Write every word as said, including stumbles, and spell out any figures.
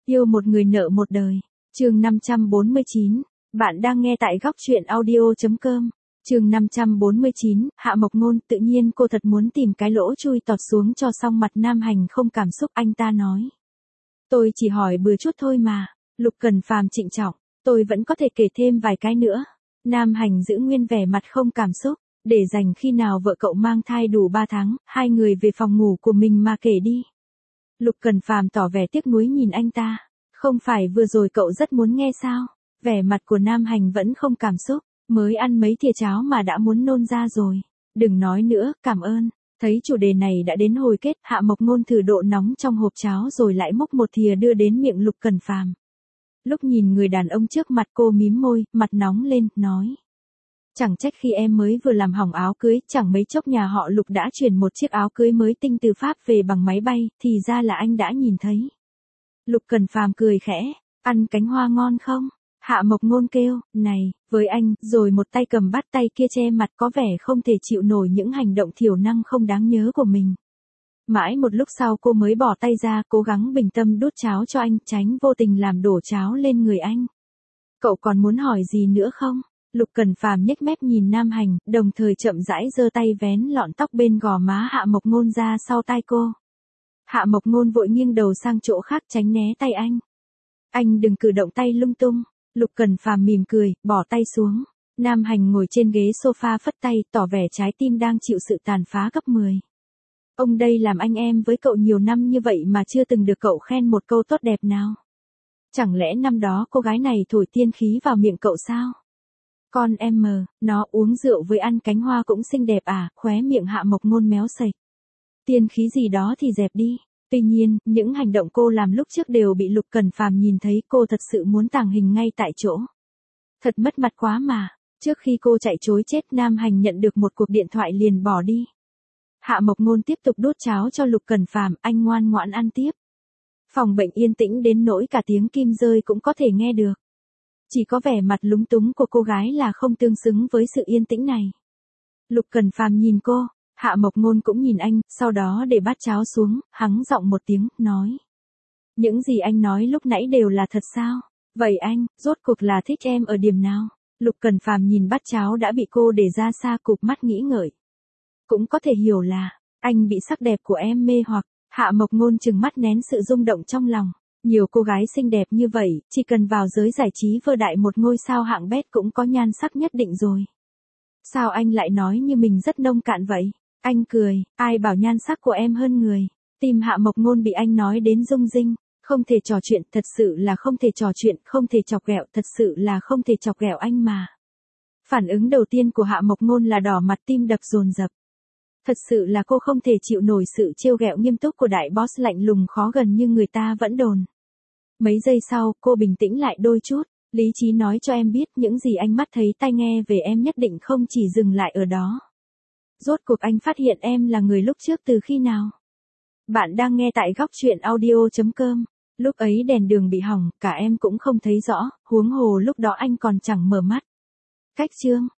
Yêu một người nợ một đời. Chương năm trăm bốn mươi chín. Bạn đang nghe tại góc truyện audio chấm com. Chương năm trăm bốn mươi chín, Hạ Mộc Ngôn, tự nhiên cô thật muốn tìm cái lỗ chui tọt xuống cho xong mặt Nam Hành không cảm xúc, anh ta nói. Tôi chỉ hỏi bừa chút thôi mà. Lục Cẩn Phàm trịnh trọng, tôi vẫn có thể kể thêm vài cái nữa. Nam Hành giữ nguyên vẻ mặt không cảm xúc, để dành khi nào vợ cậu mang thai đủ ba tháng, hai người về phòng ngủ của mình mà kể đi. Lục Cẩn Phàm tỏ vẻ tiếc nuối nhìn anh ta. Không phải vừa rồi cậu rất muốn nghe sao? Vẻ mặt của Nam Hành vẫn không cảm xúc, mới ăn mấy thìa cháo mà đã muốn nôn ra rồi. Đừng nói nữa, cảm ơn. Thấy chủ đề này đã đến hồi kết, Hạ Mộc Ngôn thử độ nóng trong hộp cháo rồi lại múc một thìa đưa đến miệng Lục Cẩn Phàm. Lúc nhìn người đàn ông trước mặt cô mím môi, mặt nóng lên, nói. Chẳng trách khi em mới vừa làm hỏng áo cưới, chẳng mấy chốc nhà họ Lục đã chuyển một chiếc áo cưới mới tinh từ Pháp về bằng máy bay, thì ra là anh đã nhìn thấy. Lục Cẩn Phàm cười khẽ, ăn cánh hoa ngon không? Hạ Mộc Ngôn kêu, này, với anh, rồi một tay cầm bắt tay kia che mặt có vẻ không thể chịu nổi những hành động thiểu năng không đáng nhớ của mình. Mãi một lúc sau cô mới bỏ tay ra, cố gắng bình tâm đút cháo cho anh, tránh vô tình làm đổ cháo lên người anh. Cậu còn muốn hỏi gì nữa không? Lục Cẩn Phàm nhếch mép nhìn Nam Hành, đồng thời chậm rãi giơ tay vén lọn tóc bên gò má Hạ Mộc Ngôn ra sau tai cô. Hạ Mộc Ngôn vội nghiêng đầu sang chỗ khác tránh né tay anh. Anh đừng cử động tay lung tung. Lục Cẩn Phàm mỉm cười, bỏ tay xuống. Nam Hành ngồi trên ghế sofa phất tay, tỏ vẻ trái tim đang chịu sự tàn phá gấp mười. Ông đây làm anh em với cậu nhiều năm như vậy mà chưa từng được cậu khen một câu tốt đẹp nào. Chẳng lẽ năm đó cô gái này thổi tiên khí vào miệng cậu sao? Con em mờ, nó uống rượu với ăn cánh hoa cũng xinh đẹp à? Khóe miệng Hạ Mộc Ngôn méo sạch. Tiên khí gì đó thì dẹp đi. Tuy nhiên, những hành động cô làm lúc trước đều bị Lục Cẩn Phàm nhìn thấy, cô thật sự muốn tàng hình ngay tại chỗ. Thật mất mặt quá mà. Trước khi cô chạy trối chết, Nam Hành nhận được một cuộc điện thoại liền bỏ đi. Hạ Mộc Ngôn tiếp tục đút cháo cho Lục Cẩn Phàm, anh ngoan ngoãn ăn tiếp. Phòng bệnh yên tĩnh đến nỗi cả tiếng kim rơi cũng có thể nghe được. Chỉ có vẻ mặt lúng túng của cô gái là không tương xứng với sự yên tĩnh này. Lục Cẩn Phàm nhìn cô, Hạ Mộc Ngôn cũng nhìn anh, sau đó để bát cháo xuống, hắng giọng một tiếng, nói. Những gì anh nói lúc nãy đều là thật sao? Vậy anh, rốt cuộc là thích em ở điểm nào? Lục Cẩn Phàm nhìn bát cháo đã bị cô để ra xa, cụp mắt nghĩ ngợi. Cũng có thể hiểu là, anh bị sắc đẹp của em mê hoặc. Hạ Mộc Ngôn trừng mắt nén sự rung động trong lòng. Nhiều cô gái xinh đẹp như vậy, chỉ cần vào giới giải trí vơ đại một ngôi sao hạng bét cũng có nhan sắc nhất định rồi. Sao anh lại nói như mình rất nông cạn vậy? Anh cười, ai bảo nhan sắc của em hơn người. Tim Hạ Mộc Ngôn bị anh nói đến rung rinh. Không thể trò chuyện, thật sự là không thể trò chuyện, không thể chọc ghẹo, thật sự là không thể chọc ghẹo anh mà. Phản ứng đầu tiên của Hạ Mộc Ngôn là đỏ mặt, tim đập dồn dập. Thật sự là cô không thể chịu nổi sự trêu ghẹo nghiêm túc của đại boss lạnh lùng khó gần như người ta vẫn đồn. Mấy giây sau, cô bình tĩnh lại đôi chút, lý trí nói cho em biết những gì anh mắt thấy tai nghe về em nhất định không chỉ dừng lại ở đó. Rốt cuộc anh phát hiện em là người lúc trước từ khi nào? Bạn đang nghe tại góc truyện audio chấm com. Lúc ấy đèn đường bị hỏng, cả em cũng không thấy rõ, huống hồ lúc đó anh còn chẳng mở mắt. Cách chương